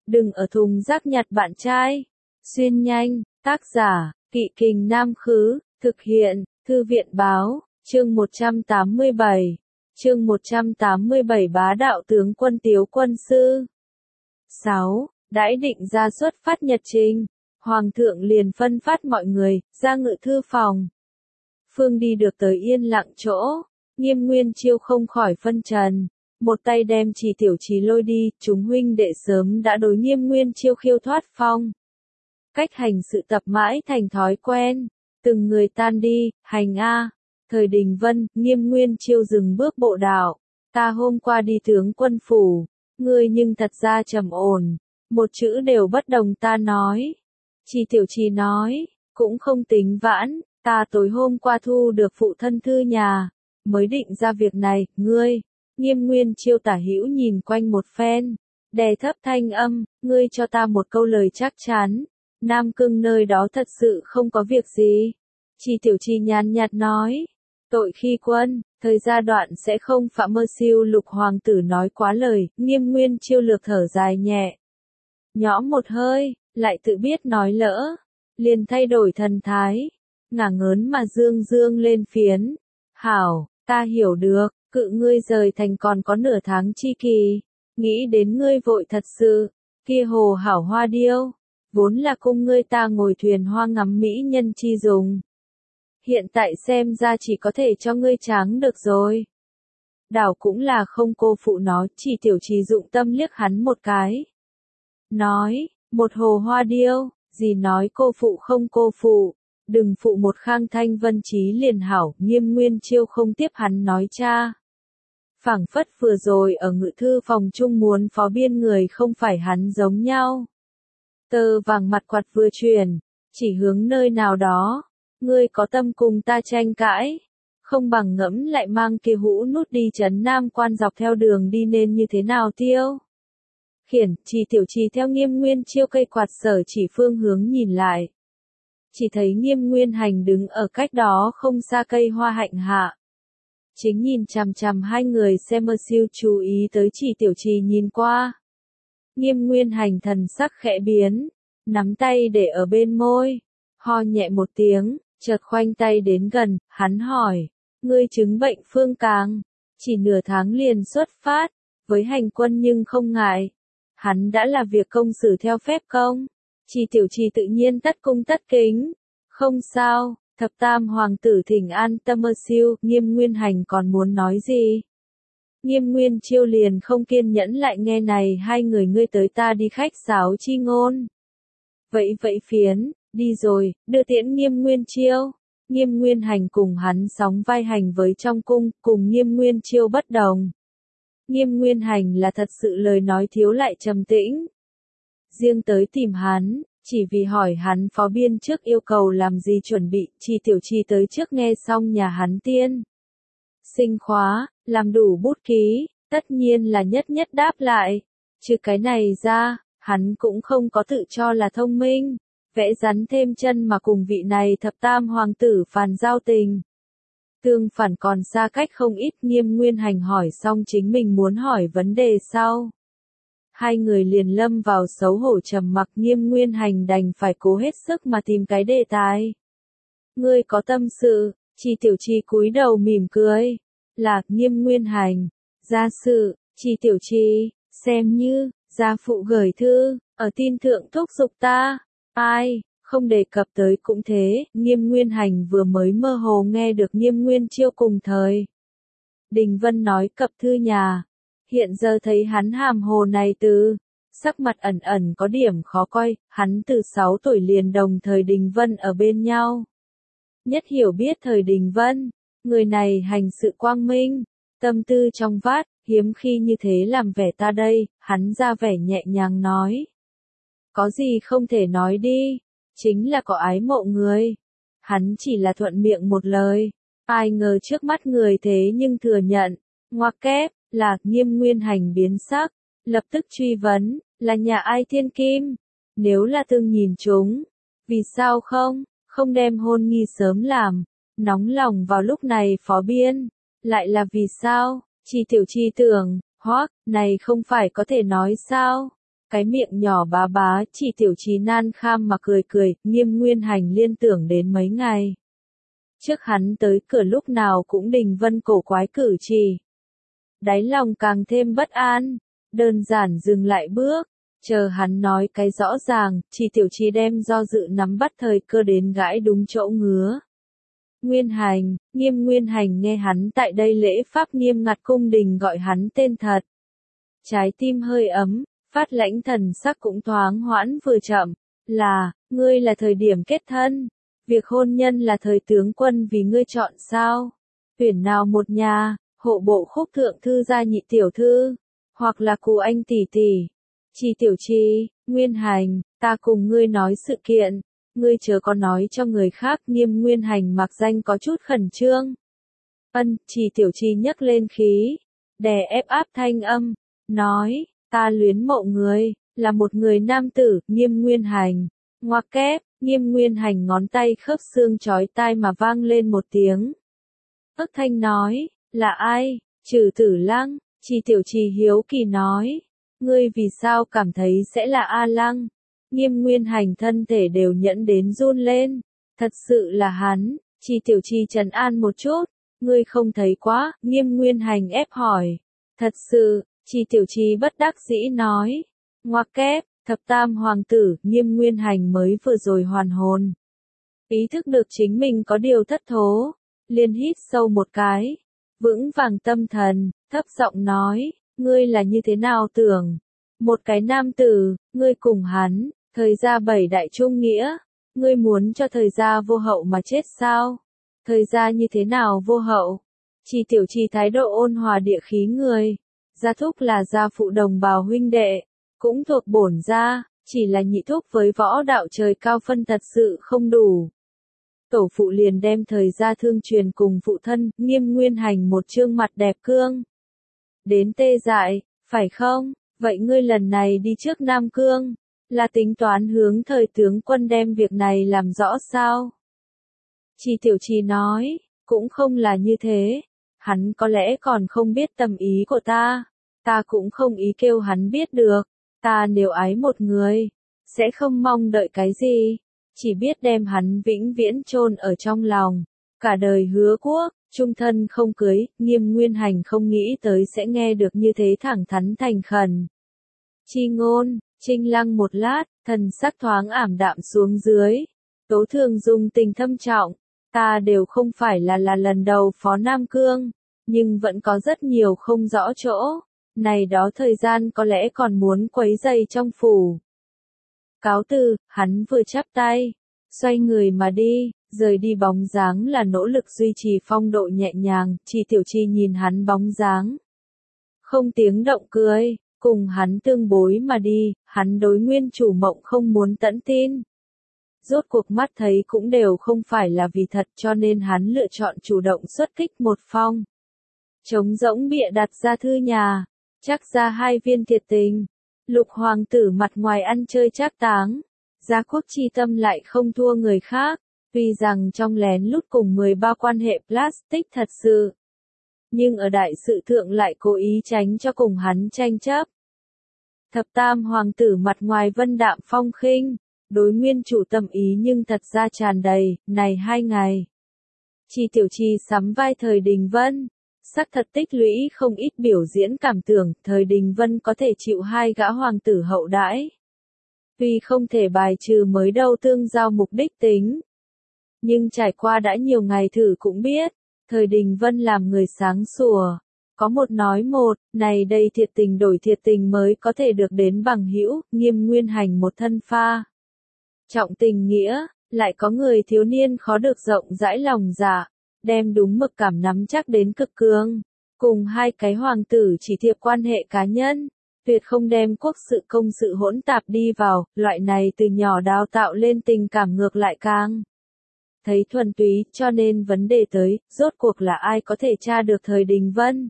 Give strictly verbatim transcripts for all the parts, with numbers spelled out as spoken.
đừng ở thùng rác nhặt bạn trai. Xuyên nhanh, tác giả, Kỵ Kình Nam Khứ, thực hiện, Thư viện Báo, chương một trăm tám mươi bảy. Chương một trăm tám mươi bảy Bá đạo tướng quân Tiếu quân sư. sáu. Đãi định ra xuất phát nhật trình, Hoàng thượng liền phân phát mọi người, ra ngự thư phòng. Phương đi được tới yên lặng chỗ, Nghiêm Nguyên Chiêu không khỏi phân trần. Một tay đem Trì Tiểu Trì lôi đi, chúng huynh đệ sớm đã đối Nghiêm Nguyên Chiêu khiêu thoát phong. Cách hành sự tập mãi thành thói quen, từng người tan đi, hành a. Thời Đình Vân, Nghiêm Nguyên Chiêu dừng bước bộ đạo. Ta hôm qua đi tướng quân phủ, ngươi nhưng thật ra trầm ổn, một chữ đều bất đồng ta nói. Trì Tiểu Trì nói, cũng không tính vãn, ta tối hôm qua thu được phụ thân thư nhà, mới định ra việc này, ngươi. Nghiêm Nguyên Chiêu tả hữu nhìn quanh một phen, đè thấp thanh âm, ngươi cho ta một câu lời chắc chắn, Nam Cương nơi đó thật sự không có việc gì. Trì Tiểu Trì nhàn nhạt nói, tội khi quân, thời gia đoạn sẽ không phạm mơ siêu lục hoàng tử nói quá lời. Nghiêm Nguyên Chiêu lược thở dài nhẹ, nhõm một hơi, lại tự biết nói lỡ, liền thay đổi thần thái, ngả ngớn mà dương dương lên phiến. Hảo, ta hiểu được, cự ngươi rời thành còn có nửa tháng chi kỳ, nghĩ đến ngươi vội thật sự, kia hồ hảo hoa điêu, vốn là cung ngươi ta ngồi thuyền hoa ngắm mỹ nhân chi dùng. Hiện tại xem ra chỉ có thể cho ngươi tráng được rồi. Đảo cũng là không cô phụ nó, Chỉ Tiểu Trì dụng tâm liếc hắn một cái. Nói, một hồ hoa điêu, gì nói cô phụ không cô phụ, đừng phụ một Khang Thanh Vân chí liền hảo. Nghiêm Nguyên Chiêu không tiếp hắn nói cha. Phảng phất vừa rồi ở ngự thư phòng chung muốn phó biên người không phải hắn giống nhau. Tơ vàng mặt quạt vừa chuyển, chỉ hướng nơi nào đó. Ngươi có tâm cùng ta tranh cãi, không bằng ngẫm lại mang kia hũ nút đi trấn Nam Quan dọc theo đường đi nên như thế nào tiêu. Khiển, Trì Tiểu Trì theo Nghiêm Nguyên Chiêu cây quạt sở chỉ phương hướng nhìn lại. Chỉ thấy Nghiêm Nguyên Hành đứng ở cách đó không xa cây hoa hạnh hạ. Chính nhìn chằm chằm hai người xem mơ siêu chú ý tới Trì Tiểu Trì nhìn qua. Nghiêm Nguyên Hành thần sắc khẽ biến, nắm tay để ở bên môi, ho nhẹ một tiếng. Chợt khoanh tay đến gần, hắn hỏi, ngươi chứng bệnh phương càng, chỉ nửa tháng liền xuất phát, với hành quân nhưng không ngại. Hắn đã là việc công xử theo phép công, Trì Tiểu Trì tự nhiên tất cung tất kính, không sao, thập tam hoàng tử thỉnh an tâm mơ siêu. Nghiêm Nguyên Hành còn muốn nói gì? Nghiêm Nguyên Chiêu liền không kiên nhẫn lại nghe này hai người ngươi tới ta đi khách sáo chi ngôn. Vậy vậy phiến. Đi rồi, đưa tiễn Nghiêm Nguyên Chiêu. Nghiêm Nguyên Hành cùng hắn sóng vai hành với trong cung, cùng Nghiêm Nguyên Chiêu bất đồng. Nghiêm Nguyên Hành là thật sự lời nói thiếu lại trầm tĩnh. Riêng tới tìm hắn, chỉ vì hỏi hắn phó biên trước yêu cầu làm gì chuẩn bị. Trì Tiểu Trì tới trước nghe xong nhà hắn tiên sinh khóa, làm đủ bút ký, tất nhiên là nhất nhất đáp lại. Trừ cái này ra, hắn cũng không có tự cho là thông minh. Vẽ rắn thêm chân mà cùng vị này thập tam hoàng tử phàn giao tình. Tương phản còn xa cách không ít. Nghiêm Nguyên Hành hỏi xong chính mình muốn hỏi vấn đề sau. Hai người liền lâm vào xấu hổ trầm mặc. Nghiêm Nguyên Hành đành phải cố hết sức mà tìm cái đề tài. Ngươi có tâm sự, Trì Tiểu Trì cúi đầu mỉm cười. Là, Nghiêm Nguyên Hành, gia sự, Trì Tiểu Trì, xem như, gia phụ gửi thư, ở tin thượng thúc giục ta. Ai, không đề cập tới cũng thế. Nghiêm Nguyên Hành vừa mới mơ hồ nghe được Nghiêm Nguyên Chiêu cùng thời Đình Vân nói cập thư nhà. Hiện giờ thấy hắn hàm hồ này từ, sắc mặt ẩn ẩn có điểm khó coi. Hắn từ sáu tuổi liền đồng thời Đình Vân ở bên nhau. Nhất hiểu biết thời Đình Vân, người này hành sự quang minh, tâm tư trong vát, hiếm khi như thế làm vẻ ta đây. Hắn ra vẻ nhẹ nhàng nói. Có gì không thể nói đi, chính là có ái mộ người. Hắn chỉ là thuận miệng một lời, ai ngờ trước mắt người thế nhưng thừa nhận. Ngoặc kép, là. Nghiêm Nguyên Hành biến sắc, lập tức truy vấn, là nhà ai thiên kim? Nếu là tương nhìn chúng, vì sao không, không đem hôn nghi sớm làm, nóng lòng vào lúc này phó biên, lại là vì sao? Trì Tiểu Trì tưởng, hoắc, này không phải có thể nói sao? Cái miệng nhỏ bá bá, chỉ tiểu trì nan kham mà cười cười, Nghiêm Nguyên Hành liên tưởng đến mấy ngày trước hắn tới cửa lúc nào cũng Đình Vân cổ quái cử chỉ. Đáy lòng càng thêm bất an, đơn giản dừng lại bước, chờ hắn nói cái rõ ràng, chỉ tiểu trì đem do dự nắm bắt thời cơ đến gãi đúng chỗ ngứa. Nguyên Hành, Nghiêm Nguyên Hành nghe hắn tại đây lễ pháp nghiêm ngặt cung đình gọi hắn tên thật. Trái tim hơi ấm, phát lãnh thần sắc cũng thoáng hoãn vừa chậm, là, ngươi là thời điểm kết thân, việc hôn nhân là thời tướng quân vì ngươi chọn sao, tuyển nào một nhà, hộ bộ khúc thượng thư gia nhị tiểu thư, hoặc là cụ anh tỷ tỷ, Chỉ tiểu trì, Nguyên Hành, ta cùng ngươi nói sự kiện, ngươi chớ có nói cho người khác. Nghiêm Nguyên Hành mặc danh có chút khẩn trương. Ân, Chỉ tiểu trì nhấc lên khí, đè ép áp thanh âm, nói, ta luyến mộ người, là một người nam tử. Nghiêm Nguyên Hành, ngoặc kép, Nghiêm Nguyên Hành ngón tay khớp xương chói tai mà vang lên một tiếng. Ức thanh nói, là ai? Trừ Tử Lăng. Chỉ tiểu trì hiếu kỳ nói, ngươi vì sao cảm thấy sẽ là A Lăng? Nghiêm Nguyên Hành thân thể đều nhẫn đến run lên, thật sự là hắn. Chỉ tiểu trì trấn an một chút, ngươi không thấy quá. Nghiêm Nguyên Hành ép hỏi, thật sự. Chỉ tiểu trì bất đắc dĩ nói, ngoặc kép, thập tam hoàng tử. Nghiêm Nguyên Hành mới vừa rồi hoàn hồn, ý thức được chính mình có điều thất thố, liền hít sâu một cái, vững vàng tâm thần, thấp giọng nói, ngươi là như thế nào tưởng? Một cái nam tử, ngươi cùng hắn, thời gia bảy đại trung nghĩa, ngươi muốn cho thời gia vô hậu mà chết sao? Thời gia như thế nào vô hậu? Chỉ tiểu trì thái độ ôn hòa địa khí người, gia thúc là gia phụ đồng bào huynh đệ, cũng thuộc bổn gia, chỉ là nhị thúc với võ đạo trời cao phân thật sự không đủ. Tổ phụ liền đem thời gia thương truyền cùng phụ thân. Nghiêm Nguyên Hành một trương mặt đẹp cương đến tê dại, phải không? Vậy ngươi lần này đi trước Nam Cương, là tính toán hướng thời tướng quân đem việc này làm rõ sao? Chỉ tiểu trì nói, cũng không là như thế, hắn có lẽ còn không biết tâm ý của ta, ta cũng không ý kêu hắn biết được, ta nếu ái một người, sẽ không mong đợi cái gì, chỉ biết đem hắn vĩnh viễn chôn ở trong lòng, cả đời hứa quốc, chung thân không cưới. Nghiêm Nguyên Hành không nghĩ tới sẽ nghe được như thế thẳng thắn thành khẩn. Chi ngôn, Trinh Lăng một lát, thần sắc thoáng ảm đạm xuống dưới. Tố Thường dùng tình thâm trọng, ta đều không phải là là lần đầu phó Nam Cương, nhưng vẫn có rất nhiều không rõ chỗ, này đó thời gian có lẽ còn muốn quấy rầy trong phủ. Cáo từ, hắn vừa chắp tay, xoay người mà đi, rời đi bóng dáng là nỗ lực duy trì phong độ nhẹ nhàng. Chỉ tiểu trì nhìn hắn bóng dáng, không tiếng động cười, cùng hắn tương bối mà đi. Hắn đối nguyên chủ mộng không muốn tận tin, rốt cuộc mắt thấy cũng đều không phải là vì thật, cho nên hắn lựa chọn chủ động xuất kích một phong. Trống rỗng bịa đặt ra thư nhà, chắc ra hai viên thiệt tình. Lục hoàng tử mặt ngoài ăn chơi trác táng, gia quốc chi tâm lại không thua người khác, tuy rằng trong lén lút cùng mười ba quan hệ plastic thật sự, nhưng ở đại sự thượng lại cố ý tránh cho cùng hắn tranh chấp. Thập tam hoàng tử mặt ngoài vân đạm phong khinh, đối nguyên chủ tâm ý nhưng thật ra tràn đầy. Này hai ngày, Chỉ tiểu trì sắm vai thời Đình Vân, sắc thật tích lũy không ít biểu diễn cảm tưởng. Thời Đình Vân có thể chịu hai gã hoàng tử hậu đãi, tuy không thể bài trừ mới đầu tương giao mục đích tính, nhưng trải qua đã nhiều ngày thử cũng biết, thời Đình Vân làm người sáng sủa, có một nói một, này đây thiệt tình đổi thiệt tình mới có thể được đến bằng hữu. Nghiêm Nguyên Hành một thân pha trọng tình nghĩa, lại có người thiếu niên khó được rộng rãi lòng dạ, đem đúng mực cảm nắm chắc đến cực cường, cùng hai cái hoàng tử chỉ thiệp quan hệ cá nhân, tuyệt không đem quốc sự công sự hỗn tạp đi vào. Loại này từ nhỏ đào tạo lên tình cảm ngược lại càng thấy thuần túy, cho nên vấn đề tới, rốt cuộc là ai có thể tra được thời Đình Vân?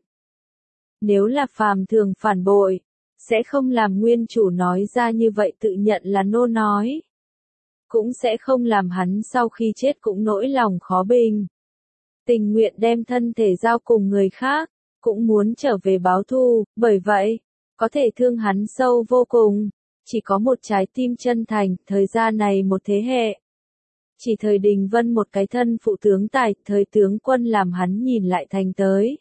Nếu là phàm thường phản bội, sẽ không làm nguyên chủ nói ra như vậy tự nhận là nô nói, cũng sẽ không làm hắn sau khi chết cũng nỗi lòng khó bình, tình nguyện đem thân thể giao cùng người khác, cũng muốn trở về báo thù. Bởi vậy, có thể thương hắn sâu vô cùng, chỉ có một trái tim chân thành, thời gian này một thế hệ. Chỉ thời Đình Vân một cái thân phụ tướng tài, thời tướng quân làm hắn nhìn lại thành tới.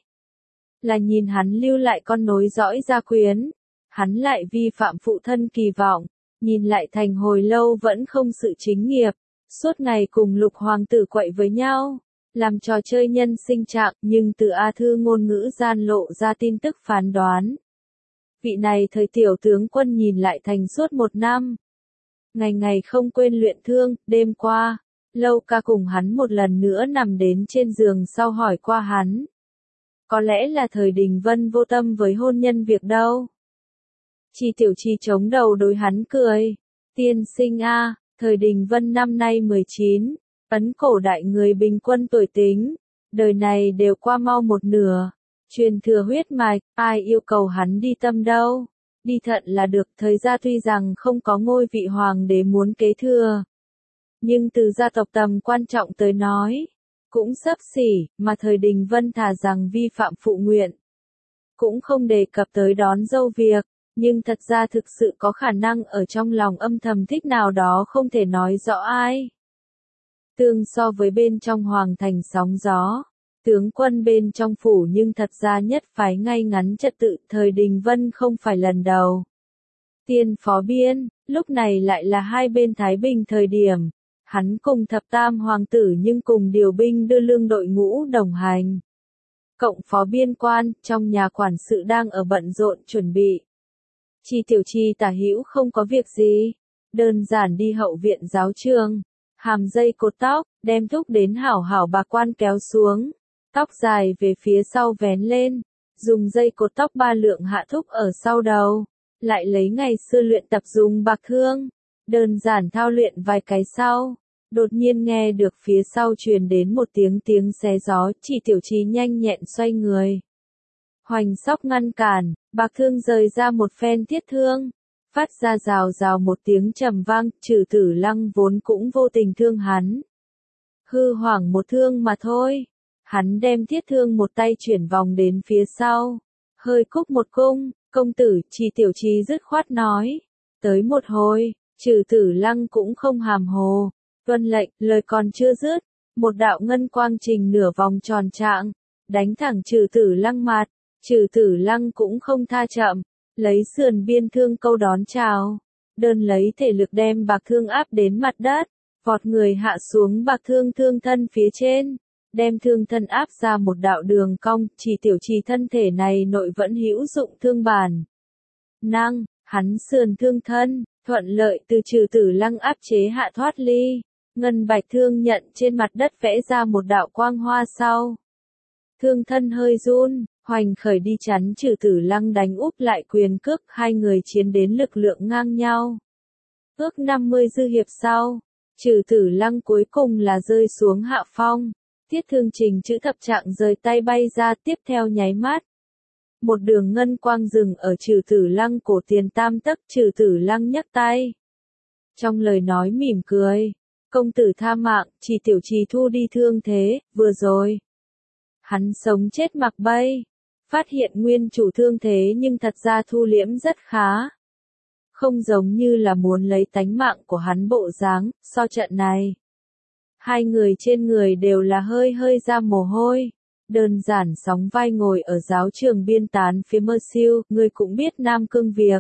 Là nhìn hắn lưu lại con nối dõi gia quyến. Hắn lại vi phạm phụ thân kỳ vọng, nhìn lại thành hồi lâu vẫn không sự chính nghiệp. Suốt ngày cùng lục hoàng tử quậy với nhau, làm trò chơi nhân sinh trạng, nhưng từ A Thư ngôn ngữ gian lộ ra tin tức phán đoán. Vị này thời tiểu tướng quân nhìn lại thành suốt một năm. Ngày ngày không quên luyện thương, đêm qua, Lâu Ca cùng hắn một lần nữa nằm đến trên giường sau hỏi qua hắn. Có lẽ là thời Đình Vân vô tâm với hôn nhân việc đâu. Chi Tiểu Chi chống đầu đối hắn cười. Tiên sinh a, thời Đình Vân năm nay mười chín, ấn cổ đại người bình quân tuổi tính, đời này đều qua mau một nửa. Truyền thừa huyết mạch, ai yêu cầu hắn đi tâm đâu. Đi thận là được, thời gia tuy rằng không có ngôi vị hoàng đế muốn kế thừa. Nhưng từ gia tộc tầm quan trọng tới nói, cũng xấp xỉ, mà thời Đình Vân thà rằng vi phạm phụ nguyện. Cũng không đề cập tới đón dâu việc, nhưng thật ra thực sự có khả năng ở trong lòng âm thầm thích nào đó không thể nói rõ ai. Tương so với bên trong hoàng thành sóng gió, tướng quân bên trong phủ nhưng thật ra nhất phái ngay ngắn trật tự, thời Đình Vân không phải lần đầu. Tiên phó biên, lúc này lại là hai bên thái bình thời điểm. Hắn cùng thập tam hoàng tử nhưng cùng điều binh đưa lương đội ngũ đồng hành. Cộng phó biên quan, trong nhà quản sự đang ở bận rộn chuẩn bị. Chi Tiểu Chi tả hữu không có việc gì. Đơn giản đi hậu viện giáo trường. Hàm dây cột tóc, đem thúc đến hảo hảo bà quan kéo xuống. Tóc dài về phía sau vén lên. Dùng dây cột tóc ba lượng hạ thúc ở sau đầu. Lại lấy ngày xưa luyện tập dùng bạc thương. Đơn giản thao luyện vài cái sau, đột nhiên nghe được phía sau truyền đến một tiếng tiếng xé gió, Chỉ Tiểu Chi nhanh nhẹn xoay người. Hoành sóc ngăn cản, bạc thương rời ra một phen thiết thương, phát ra rào rào một tiếng trầm vang, Trừ Tử Lăng vốn cũng vô tình thương hắn. Hư hoảng một thương mà thôi, hắn đem thiết thương một tay chuyển vòng đến phía sau, hơi cúc một cung, công tử, Chỉ Tiểu Chi dứt khoát nói, tới một hồi. Trừ Tử Lăng cũng không hàm hồ, tuân lệnh, lời còn chưa dứt, một đạo ngân quang trình nửa vòng tròn trạng, đánh thẳng Trừ Tử Lăng mặt, Trừ Tử Lăng cũng không tha chậm, lấy sườn biên thương câu đón chào, đơn lấy thể lực đem bạc thương áp đến mặt đất, vọt người hạ xuống bạc thương thương thân phía trên, đem thương thân áp ra một đạo đường cong, Chỉ Tiểu Chi thân thể này nội vẫn hữu dụng thương bản. Năng, hắn sườn thương thân. Thuận lợi từ Trừ Tử Lăng áp chế hạ thoát ly, ngân bạch thương nhận trên mặt đất vẽ ra một đạo quang hoa sau. Thương thân hơi run, hoành khởi đi chắn Trừ Tử Lăng đánh úp lại quyền cước, hai người chiến đến lực lượng ngang nhau. Ước năm mươi dư hiệp sau, Trừ Tử Lăng cuối cùng là rơi xuống hạ phong, tiết thương trình chữ thập trạng rời tay bay ra, tiếp theo nháy mắt. Một đường ngân quang rừng ở Trừ Tử Lăng cổ tiền tam tấc, Trừ Tử Lăng nhấc tay. Trong lời nói mỉm cười, công tử tha mạng, Chỉ Tiểu Chi thu đi thương thế, vừa rồi. Hắn sống chết mặc bay, phát hiện nguyên chủ thương thế nhưng thật ra thu liễm rất khá. Không giống như là muốn lấy tánh mạng của hắn bộ dáng, so trận này. Hai người trên người đều là hơi hơi ra mồ hôi. Đơn giản sóng vai ngồi ở giáo trường biên tán phía Mơ Siêu, ngươi cũng biết Nam Cương việc.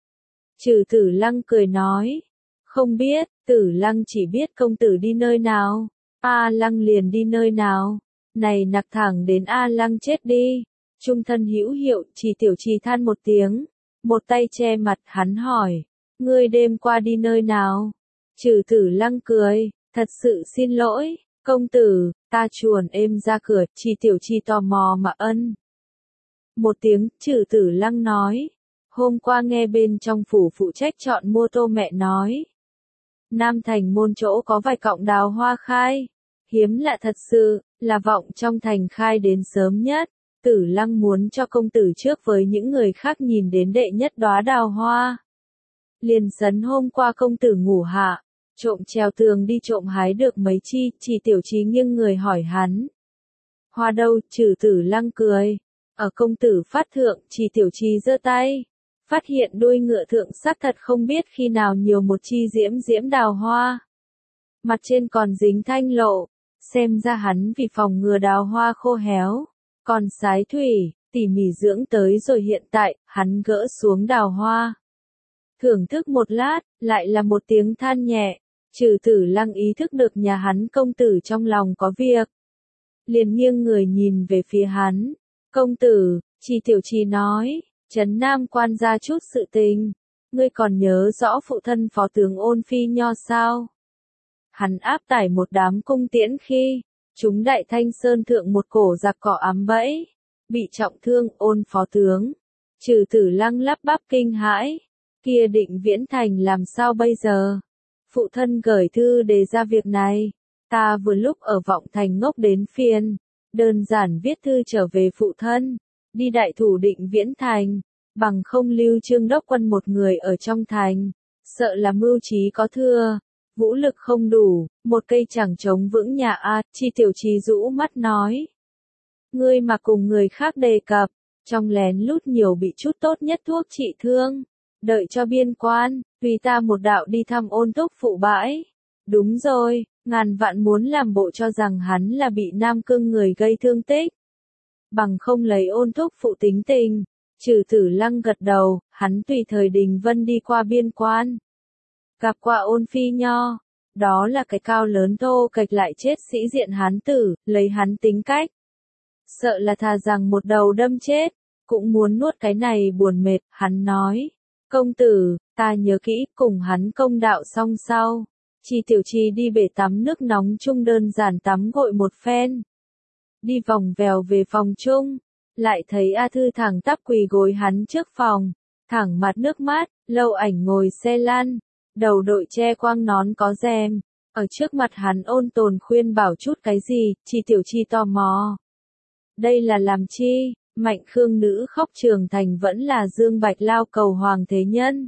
Trừ Tử Lăng cười nói, không biết, Tử Lăng chỉ biết công tử đi nơi nào, A Lăng liền đi nơi nào, này nặc thẳng đến A Lăng chết đi, trung thân hữu hiệu, Chỉ Tiểu Chi than một tiếng, một tay che mặt, hắn hỏi, ngươi đêm qua đi nơi nào? Trừ Tử Lăng cười, thật sự xin lỗi. Công tử, ta chuồn êm ra cửa, Chỉ Tiểu Chi tò mò mà ân. Một tiếng, Trừ Tử Lăng nói. Hôm qua nghe bên trong phủ phụ trách chọn mua tô mẹ nói. Nam thành môn chỗ có vài cọng đào hoa khai. Hiếm lạ thật sự, là vọng trong thành khai đến sớm nhất. Tử Lăng muốn cho công tử trước với những người khác nhìn đến đệ nhất đóa đào hoa. Liền sấn hôm qua công tử ngủ hạ. Trộm trèo tường đi trộm hái được mấy chi, Chỉ Tiểu Chi nghiêng người hỏi hắn. Hoa đâu, Trừ Tử Lăng cười. Ở công tử phát thượng, Chỉ Tiểu Chi giơ tay. phát hiện đuôi ngựa thượng xác thật không biết khi nào nhiều một chi diễm diễm đào hoa. Mặt trên còn dính thanh lộ, xem ra hắn vì phòng ngừa đào hoa khô héo, còn sái thủy, tỉ mỉ dưỡng tới rồi hiện tại, hắn gỡ xuống đào hoa. Thưởng thức một lát, lại là một tiếng than nhẹ, Trừ Tử Lăng ý thức được nhà hắn công tử trong lòng có việc. Liền nghiêng người nhìn về phía hắn, công tử, Trì Tiểu Trì nói, Trấn Nam quan ra chút sự tình, ngươi còn nhớ rõ phụ thân phó tướng Ôn Phi Nho sao? Hắn áp tải một đám cung tiễn khi, chúng Đại Thanh Sơn thượng một cổ giặc cỏ ám bẫy, bị trọng thương. Ôn phó tướng, Trừ Tử Lăng lắp bắp kinh hãi, kia Định Viễn Thành làm sao bây giờ? Phụ thân gửi thư đề ra việc này, ta vừa lúc ở Vọng Thành ngốc đến phiền, đơn giản viết thư trở về phụ thân, đi đại thủ Định Viễn Thành, bằng không lưu Trương đốc quân một người ở trong thành, sợ là mưu trí có thưa, vũ lực không đủ, một cây chẳng chống vững nhà a. Chi Tiểu Trì rũ mắt nói, ngươi mà cùng người khác đề cập, trong lén lút nhiều bị chút tốt nhất thuốc trị thương, đợi cho biên quan, tùy ta một đạo đi thăm Ôn thúc phụ bãi. Đúng rồi, ngàn vạn muốn làm bộ cho rằng hắn là bị Nam Cương người gây thương tích, bằng không lấy Ôn thúc phụ tính tình. Trừ Tử Lăng gật đầu, hắn tùy thời Đình Vân đi qua biên quan, gặp qua Ôn Phi Nho, đó là cái cao lớn thô kệch lại chết sĩ diện hán tử, lấy hắn tính cách, sợ là thà rằng một đầu đâm chết, cũng muốn nuốt cái này buồn mệt. Hắn nói, công tử, ta nhớ kỹ, cùng hắn công đạo xong sau, Chi Tiểu Trì đi bể tắm nước nóng chung đơn giản tắm gội một phen, đi vòng vèo về phòng chung, lại thấy A Thư thẳng tắp quỳ gối hắn trước phòng, thẳng mặt nước mắt. Lâu Ảnh ngồi xe lăn, đầu đội che quang nón có rèm, ở trước mặt hắn ôn tồn khuyên bảo chút cái gì. Chi Tiểu Trì tò mò, đây là làm chi? Mạnh Khương nữ khóc trường thành vẫn là Dương Bạch lao cầu hoàng thế nhân.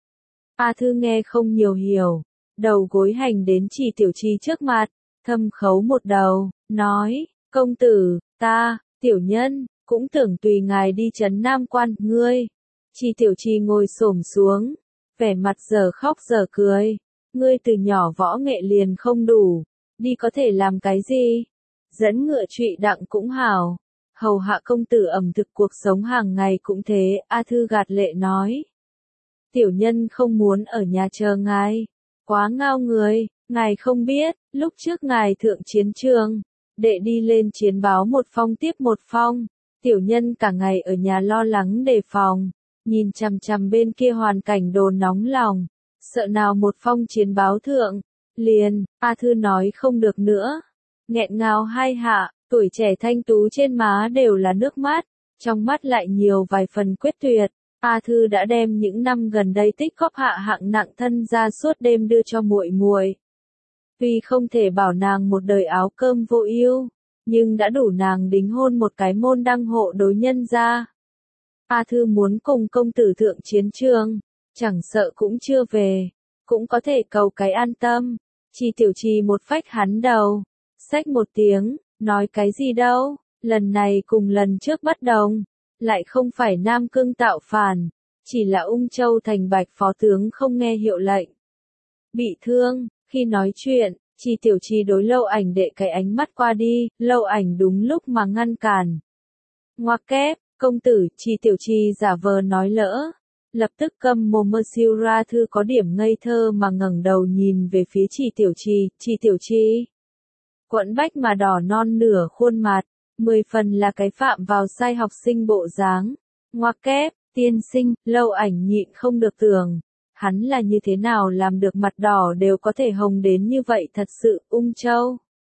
A Thư nghe không nhiều hiểu, đầu gối hành đến Chi Tiểu Trì trước mặt, thâm khấu một đầu, nói, công tử, ta, tiểu nhân, cũng tưởng tùy ngài đi Trấn Nam quan. Ngươi, Chi Tiểu Trì ngồi xổm xuống, vẻ mặt giờ khóc giờ cười, ngươi từ nhỏ võ nghệ liền không đủ, đi có thể làm cái gì? Dẫn ngựa trụy đặng cũng hảo, hầu hạ công tử ẩm thực cuộc sống hàng ngày cũng thế. A Thư gạt lệ nói, tiểu nhân không muốn ở nhà chờ ngài, quá ngao người, ngài không biết, lúc trước ngài thượng chiến trường, đệ đi lên chiến báo một phong tiếp một phong, tiểu nhân cả ngày ở nhà lo lắng đề phòng, nhìn chằm chằm bên kia hoàn cảnh đồ nóng lòng, sợ nào một phong chiến báo thượng, liền. A Thư nói không được nữa, nghẹn ngào hai hạ, tuổi trẻ thanh tú trên má đều là nước mắt, trong mắt lại nhiều vài phần quyết tuyệt. A Thư đã đem những năm gần đây tích góp hạ hạng nặng thân ra suốt đêm đưa cho muội muội. Tuy không thể bảo nàng một đời áo cơm vô ưu, nhưng đã đủ nàng đính hôn một cái môn đăng hộ đối nhân gia. A Thư muốn cùng công tử thượng chiến trường, chẳng sợ cũng chưa về, cũng có thể cầu cái an tâm. Chi Tiểu Trì một phách hắn đầu, xách một tiếng, nói cái gì đâu, lần này cùng lần trước bất đồng, lại không phải Nam Cương tạo phản, chỉ là Ung Châu thành Bạch phó tướng không nghe hiệu lệnh, bị thương. Khi nói chuyện, Chi Tiểu Trì đối Lâu Ảnh đệ cái ánh mắt qua đi, Lâu Ảnh đúng lúc mà ngăn cản. Ngoặc kép, công tử. Chi Tiểu Trì giả vờ nói lỡ, lập tức câm mồm. Mơ siêu ra Thư có điểm ngây thơ mà ngẩng đầu nhìn về phía Chi Tiểu Trì. Chi Tiểu Trì quẫn bách mà đỏ non nửa khuôn mặt, mười phần là cái phạm vào sai học sinh bộ dáng. Ngoặc kép, tiên sinh. Lâu Ảnh nhịn không được tưởng, hắn là như thế nào làm được mặt đỏ đều có thể hồng đến như vậy thật sự. Ung Châu.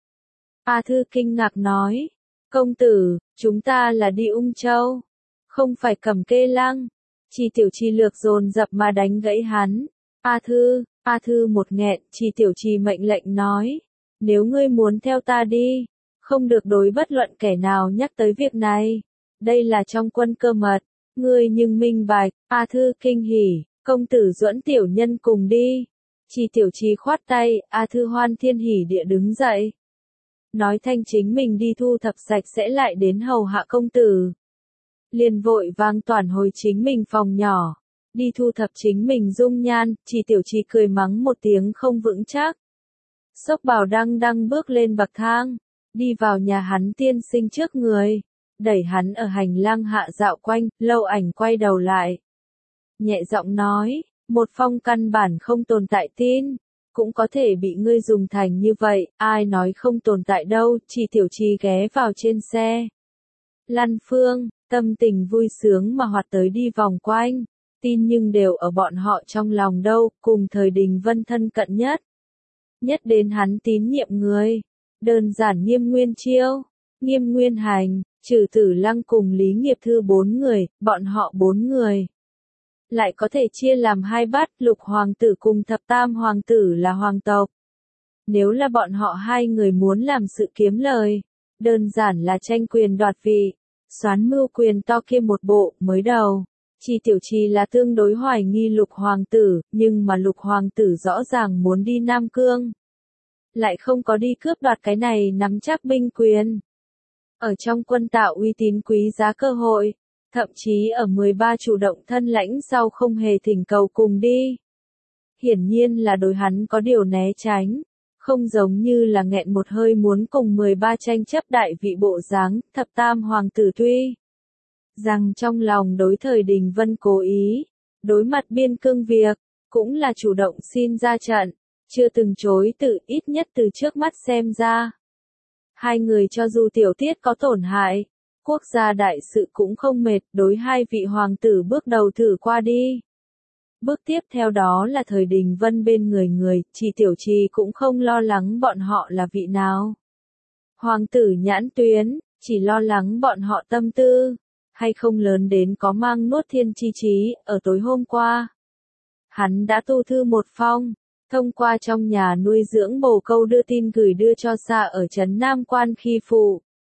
A Thư kinh ngạc nói, công tử, chúng ta là đi Ung Châu, không phải Cẩm Kê Lăng. Chi Tiểu Trì lược dồn dập mà đánh gãy hắn. A Thư, A Thư một nghẹn. Chi Tiểu Trì mệnh lệnh nói, nếu ngươi muốn theo ta đi, không được đối bất luận kẻ nào nhắc tới việc này, đây là trong quân cơ mật, ngươi nhưng minh bạch. A Thư kinh hỉ, công tử dẫn tiểu nhân cùng đi. Chi Tiểu Trì khoát tay. A Thư hoan thiên hỉ địa đứng dậy, nói thanh chính mình đi thu thập sạch sẽ lại đến hầu hạ công tử, liền vội vàng toàn hồi chính mình phòng nhỏ. đi thu thập chính mình dung nhan, Trì Tiểu Trì cười mắng một tiếng không vững chắc. Sốc Bảo Đăng Đăng bước lên bậc thang, đi vào nhà hắn tiên sinh trước người, đẩy hắn ở hành lang hạ dạo quanh, Lâu Ảnh quay đầu lại. Nhẹ giọng nói, một phong căn bản không tồn tại tin, cũng có thể bị ngươi dùng thành như vậy, ai nói không tồn tại đâu, Trì Tiểu Trì ghé vào trên xe. Lăn Phương, tâm tình vui sướng mà hoạt tới đi vòng quanh, tin nhưng đều ở bọn họ trong lòng đâu, cùng thời Đình Vân thân cận nhất. Nhất đến hắn tín nhiệm người, đơn giản Nghiêm Nguyên Chiêu, Nghiêm Nguyên Hành, Trừ Tử Lăng cùng Lý Nghiệp Thư bốn người, bọn họ bốn người. Lại có thể chia làm hai bát, Lục Hoàng tử cùng Thập Tam Hoàng tử là hoàng tộc. Nếu là bọn họ hai người muốn làm sự kiếm lời, đơn giản là tranh quyền đoạt vị, soán mưu quyền to kia một bộ, mới đầu. Trì Tiểu Trì là tương đối hoài nghi Lục Hoàng tử, nhưng mà Lục Hoàng tử rõ ràng muốn đi Nam Cương. Lại không có đi cướp đoạt cái này nắm chắc binh quyền. Ở trong quân tạo uy tín quý giá cơ hội, thậm chí ở mười ba chủ động thân lãnh sau không hề thỉnh cầu cùng đi. Hiển nhiên là đối hắn có điều né tránh, không giống như là nghẹn một hơi muốn cùng mười ba tranh chấp đại vị bộ dáng, Thập Tam Hoàng tử tuy rằng trong lòng đối thời Đình Vân cố ý, đối mặt biên cương việc, cũng là chủ động xin ra trận, chưa từng chối từ, ít nhất từ trước mắt xem ra. Hai người cho dù tiểu tiết có tổn hại, quốc gia đại sự cũng không mệt, đối hai vị hoàng tử bước đầu thử qua đi. Bước tiếp theo đó là thời Đình Vân bên người người, Trì Tiểu Trì cũng không lo lắng bọn họ là vị nào. Hoàng tử nhãn tuyến, chỉ lo lắng bọn họ tâm tư, hay không lớn đến có mang nuốt thiên chi chí, ở tối hôm qua. Hắn đã tu thư một phong, thông qua trong nhà nuôi dưỡng bồ câu đưa tin gửi đưa cho xa ở trấn Nam Quan khi phụ.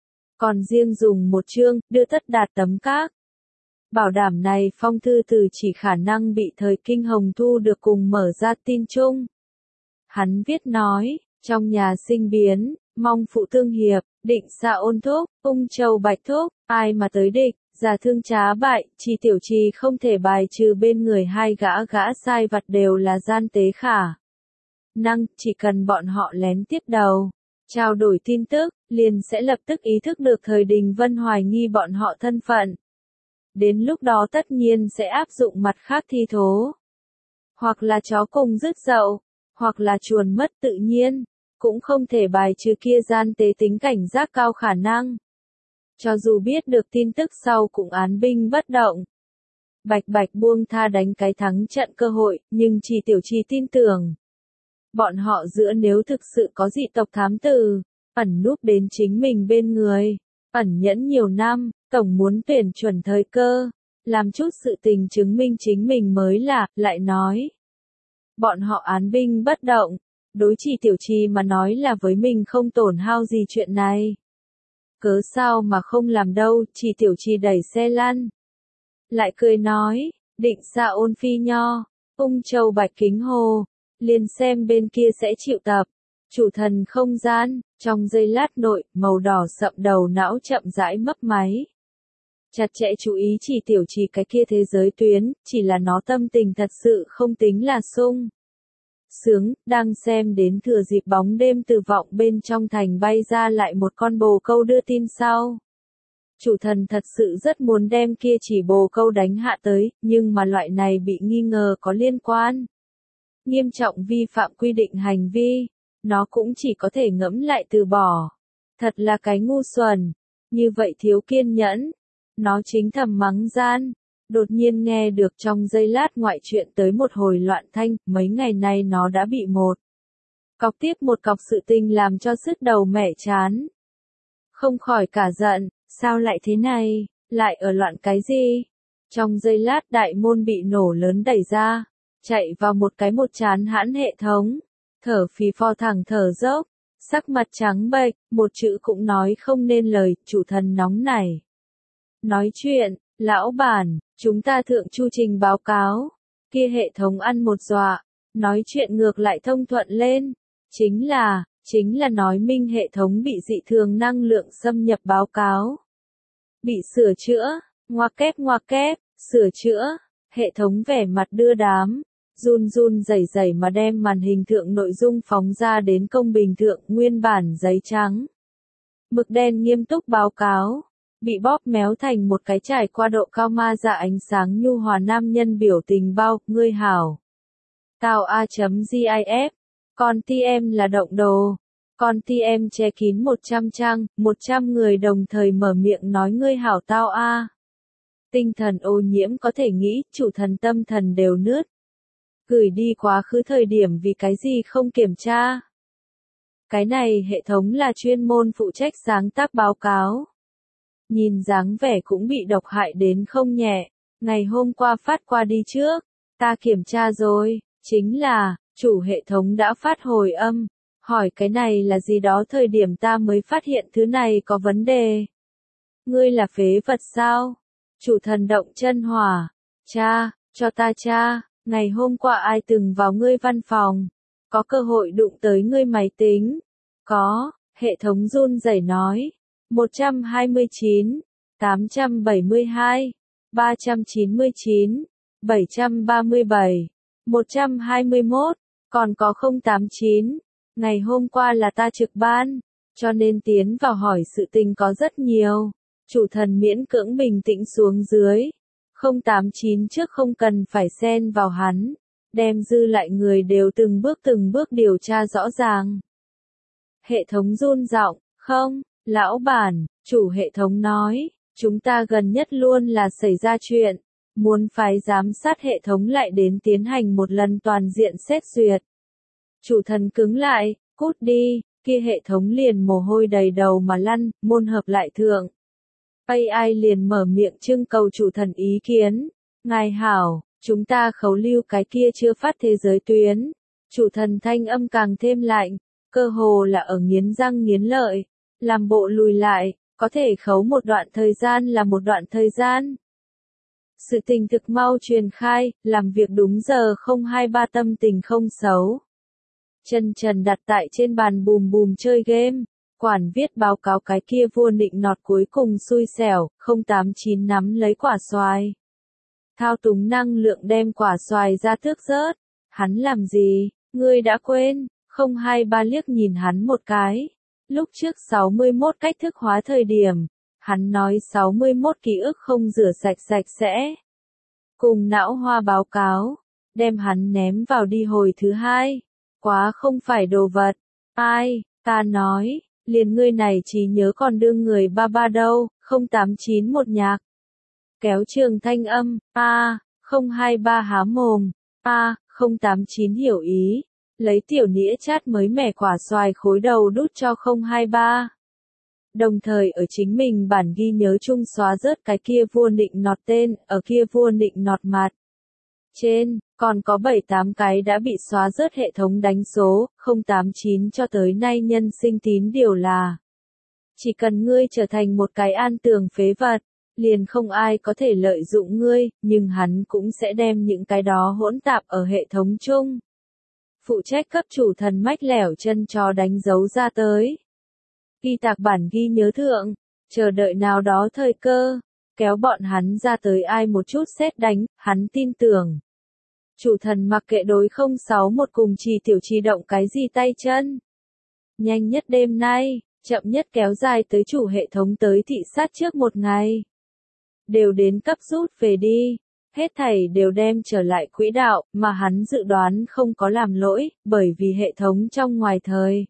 Còn riêng dùng một chương, đưa tất đạt tấm các. Bảo đảm này phong thư từ chỉ khả năng bị thời kinh hồng thu được cùng mở ra tin chung. Hắn viết nói, trong nhà sinh biến, mong phụ tương hiệp, định xa ôn thúc, ung châu bạch thúc, ai mà tới địch, giả thương trá bại, Trì Tiểu Trì không thể bài trừ bên người hai gã gã sai vặt đều là gian tế khả. Năng, chỉ cần bọn họ lén tiếp đầu, trao đổi tin tức, liền sẽ lập tức ý thức được thời Đình Vân hoài nghi bọn họ thân phận. Đến lúc đó tất nhiên sẽ áp dụng mặt khác thi thố. Hoặc là chó cùng rứt dậu, hoặc là chuồn mất tự nhiên, cũng không thể bài trừ kia gian tế tính cảnh giác cao khả năng. Cho dù biết được tin tức sau cũng án binh bất động. Bạch bạch buông tha đánh cái thắng trận cơ hội, nhưng Trì Tiểu Trì tin tưởng. Bọn họ giữa nếu thực sự có dị tộc thám tử, ẩn núp đến chính mình bên người, ẩn nhẫn nhiều năm, tổng muốn tuyển chuẩn thời cơ, làm chút sự tình chứng minh chính mình mới là, lại nói. Bọn họ án binh bất động, đối Trì Tiểu Trì mà nói là với mình không tổn hao gì chuyện này. Cớ sao mà không làm đâu, Trì Tiểu Trì đẩy xe lăn. Lại cười nói, định xa ôn phi nho, ung châu bạch kính hồ, liền xem bên kia sẽ chịu tập. Chủ thần không gian, trong giây lát nội, màu đỏ sậm đầu não chậm rãi mấp máy. Chặt chẽ chú ý Trì Tiểu Trì cái kia thế giới tuyến, chỉ là nó tâm tình thật sự không tính là sung. Sướng, đang xem đến thừa dịp bóng đêm từ vọng bên trong thành bay ra lại một con bồ câu đưa tin sau. Chủ thần thật sự rất muốn đem kia chỉ bồ câu đánh hạ tới, nhưng mà loại này bị nghi ngờ có liên quan. Nghiêm trọng vi phạm quy định hành vi, nó cũng chỉ có thể ngẫm lại từ bỏ. Thật là cái ngu xuẩn, như vậy thiếu kiên nhẫn. Nó chính thầm mắng gian. Đột nhiên nghe được trong giây lát ngoại chuyện tới một hồi loạn thanh, mấy ngày nay nó đã bị một cọc tiếp một cọc sự tình làm cho sứt đầu mẻ chán. Không khỏi cả giận, sao lại thế này, lại ở loạn cái gì? Trong giây lát đại môn bị nổ lớn đẩy ra, chạy vào một cái một chán hãn hệ thống, thở phì phò thẳng thở dốc, sắc mặt trắng bệch, một chữ cũng nói không nên lời, chủ thần nóng nảy. Nói chuyện, lão bản, chúng ta thượng chu trình báo cáo, kia hệ thống ăn một dọa, nói chuyện ngược lại thông thuận lên, chính là, chính là nói minh hệ thống bị dị thường năng lượng xâm nhập báo cáo. Bị sửa chữa, ngoặc kép ngoặc kép, sửa chữa, Hệ thống vẻ mặt đưa đám, run run rẩy rẩy mà đem màn hình thượng nội dung phóng ra đến công bình thượng nguyên bản giấy trắng. Mực đen nghiêm túc báo cáo, bị bóp méo thành một cái trải qua độ cao ma dạ ánh sáng nhu hòa nam nhân biểu tình bao, ngươi hảo. Tao A.gif, con ti em là động đồ. Con ti em che kín một trăm trang, một trăm người đồng thời mở miệng nói ngươi hảo tao a. Tinh thần ô nhiễm có thể nghĩ, chủ thần tâm thần đều nứt. Gửi đi quá khứ thời điểm vì cái gì không kiểm tra. Cái này hệ thống là chuyên môn phụ trách sáng tác báo cáo. Nhìn dáng vẻ cũng bị độc hại đến không nhẹ, ngày hôm qua phát qua đi trước, ta kiểm tra rồi, chính là, chủ hệ thống đã phát hồi âm, hỏi cái này là gì đó thời điểm ta mới phát hiện thứ này có vấn đề. Ngươi là phế vật sao? Chủ thần động chân hỏa, cha, cho ta cha, ngày hôm qua ai từng vào ngươi văn phòng, có cơ hội đụng tới ngươi máy tính, có, hệ thống run rẩy nói. một trăm hai mươi chín, tám trăm bảy mươi hai, ba trăm chín mươi chín, bảy trăm ba mươi bảy, một trăm hai mươi mốt, còn có không tám chín. Ngày hôm qua là ta trực ban, cho nên tiến vào hỏi sự tình có rất nhiều. Chủ thần miễn cưỡng bình tĩnh xuống dưới. không tám chín trước không cần phải xen vào hắn, đem dư lại người đều từng bước từng bước điều tra rõ ràng. Hệ thống run giọng, không. Lão bản, chủ hệ thống nói, chúng ta gần nhất luôn là xảy ra chuyện, muốn phái giám sát hệ thống lại đến tiến hành một lần toàn diện xét duyệt. Chủ thần cứng lại, cút đi, kia hệ thống liền mồ hôi đầy đầu mà lăn, môn hợp lại thượng. a i liền mở miệng trưng cầu chủ thần ý kiến, ngài hảo, chúng ta khấu lưu cái kia chưa phát thế giới tuyến. Chủ thần thanh âm càng thêm lạnh, cơ hồ là ở nghiến răng nghiến lợi. Làm bộ lùi lại, có thể khấu một đoạn thời gian là một đoạn thời gian. Sự tình thực mau truyền khai, làm việc đúng giờ không hai ba tâm tình không xấu. Chân trần đặt tại trên bàn bùm bùm chơi game, quản viết báo cáo cái kia vua nịnh nọt cuối cùng xui xẻo, không tám chín nắm lấy quả xoài. Thao túng năng lượng đem quả xoài ra thước rớt, hắn làm gì, ngươi đã quên, không hai ba liếc nhìn hắn một cái. Lúc trước sáu mươi mốt cách thức hóa thời điểm, hắn nói sáu mươi mốt ký ức không rửa sạch sạch sẽ. Cùng não hoa báo cáo, đem hắn ném vào đi hồi thứ hai. Quá không phải đồ vật. Ai, ta nói, liền ngươi này chỉ nhớ còn đương người ba ba đâu, không tám chín một nhạc. Kéo trường thanh âm, a, không hai ba há mồm, a, không tám chín hiểu ý. Lấy tiểu nĩa chát mới mẻ quả xoài khối đầu đút cho không hai ba. Đồng thời ở chính mình bản ghi nhớ chung xóa rớt cái kia vua nịnh nọt tên, ở kia vua nịnh nọt mặt. Trên, còn có bảy tám cái đã bị xóa rớt hệ thống đánh số, không tám chín cho tới nay nhân sinh tín điều là. Chỉ cần ngươi trở thành một cái an tường phế vật, liền không ai có thể lợi dụng ngươi, nhưng hắn cũng sẽ đem những cái đó hỗn tạp ở hệ thống chung. Phụ trách cấp chủ thần mách lẻo chân cho đánh dấu ra tới. Ghi tạc bản ghi nhớ thượng, chờ đợi nào đó thời cơ, kéo bọn hắn ra tới ai một chút xét đánh, hắn tin tưởng. Chủ thần mặc kệ đối không sáu một cùng trì tiểu trì động cái gì tay chân. Nhanh nhất đêm nay, chậm nhất kéo dài tới chủ hệ thống tới thị sát trước một ngày. Đều đến cấp rút về đi. Hết thảy đều đem trở lại quỹ đạo, mà hắn dự đoán không có làm lỗi, bởi vì hệ thống trong ngoài thời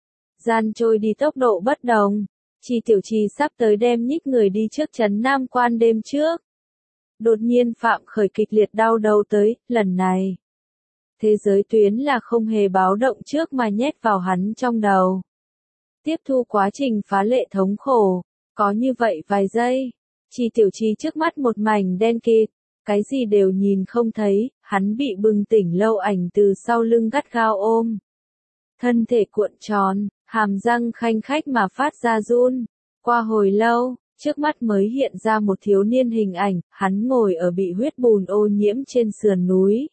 gian trôi đi tốc độ bất đồng. Trì tiểu trì sắp tới đem nhích người đi trước trấn Nam Quan đêm trước. Đột nhiên phạm khởi kịch liệt đau đầu tới, lần này. Thế giới tuyến là không hề báo động trước mà nhét vào hắn trong đầu. Tiếp thu quá trình phá lệ thống khổ, có như vậy vài giây. Trì tiểu trì trước mắt một mảnh đen kịt. Cái gì đều nhìn không thấy, hắn bị bừng tỉnh lâu ảnh từ sau lưng gắt gao ôm. Thân thể cuộn tròn, hàm răng khanh khách mà phát ra run. Qua hồi lâu, trước mắt mới hiện ra một thiếu niên hình ảnh, hắn ngồi ở bị huyết bùn ô nhiễm trên sườn núi.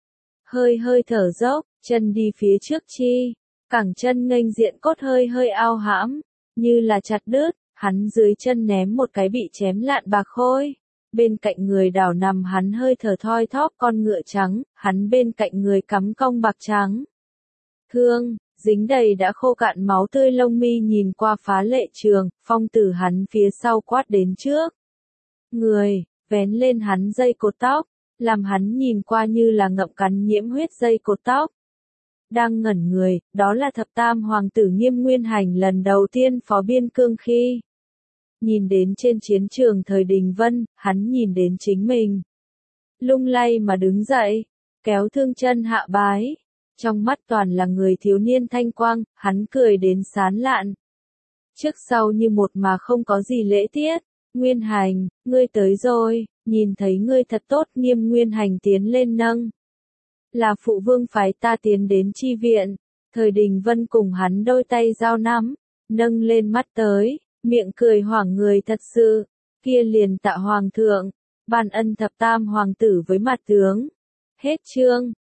Hơi hơi thở dốc, chân đi phía trước chi, cẳng chân nghênh diện cốt hơi hơi ao hãm, như là chặt đứt, hắn dưới chân ném một cái bị chém lạn bạc khôi. bên cạnh người đảo nằm hắn hơi thở thoi thóp con ngựa trắng, hắn bên cạnh người cắm cong bạc trắng. Thương, dính đầy đã khô cạn máu tươi lông mi nhìn qua phá lệ trường, phong tử hắn phía sau quát đến trước. Người, vén lên hắn dây cột tóc, làm hắn nhìn qua như là ngậm cắn nhiễm huyết dây cột tóc. Đang ngẩn người, đó là thập tam hoàng tử Nghiêm Nguyên Hành lần đầu tiên phó biên cương khi. Nhìn đến trên chiến trường thời Đình Vân, hắn nhìn đến chính mình. Lung lay mà đứng dậy, kéo thương chân hạ bái. Trong mắt toàn là người thiếu niên thanh quang, hắn cười đến sán lạn. Trước sau như một mà không có gì lễ tiết. Nguyên Hành, ngươi tới rồi, nhìn thấy ngươi thật tốt. Nghiêm Nguyên Hành tiến lên nâng. Là phụ vương phái ta tiến đến chi viện. Thời Đình Vân cùng hắn đôi tay giao nắm, nâng lên mắt tới, miệng cười hoảng người thật sự. Kia liền tạ hoàng thượng, ban ân thập tam hoàng tử với mặt tướng. Hết chương.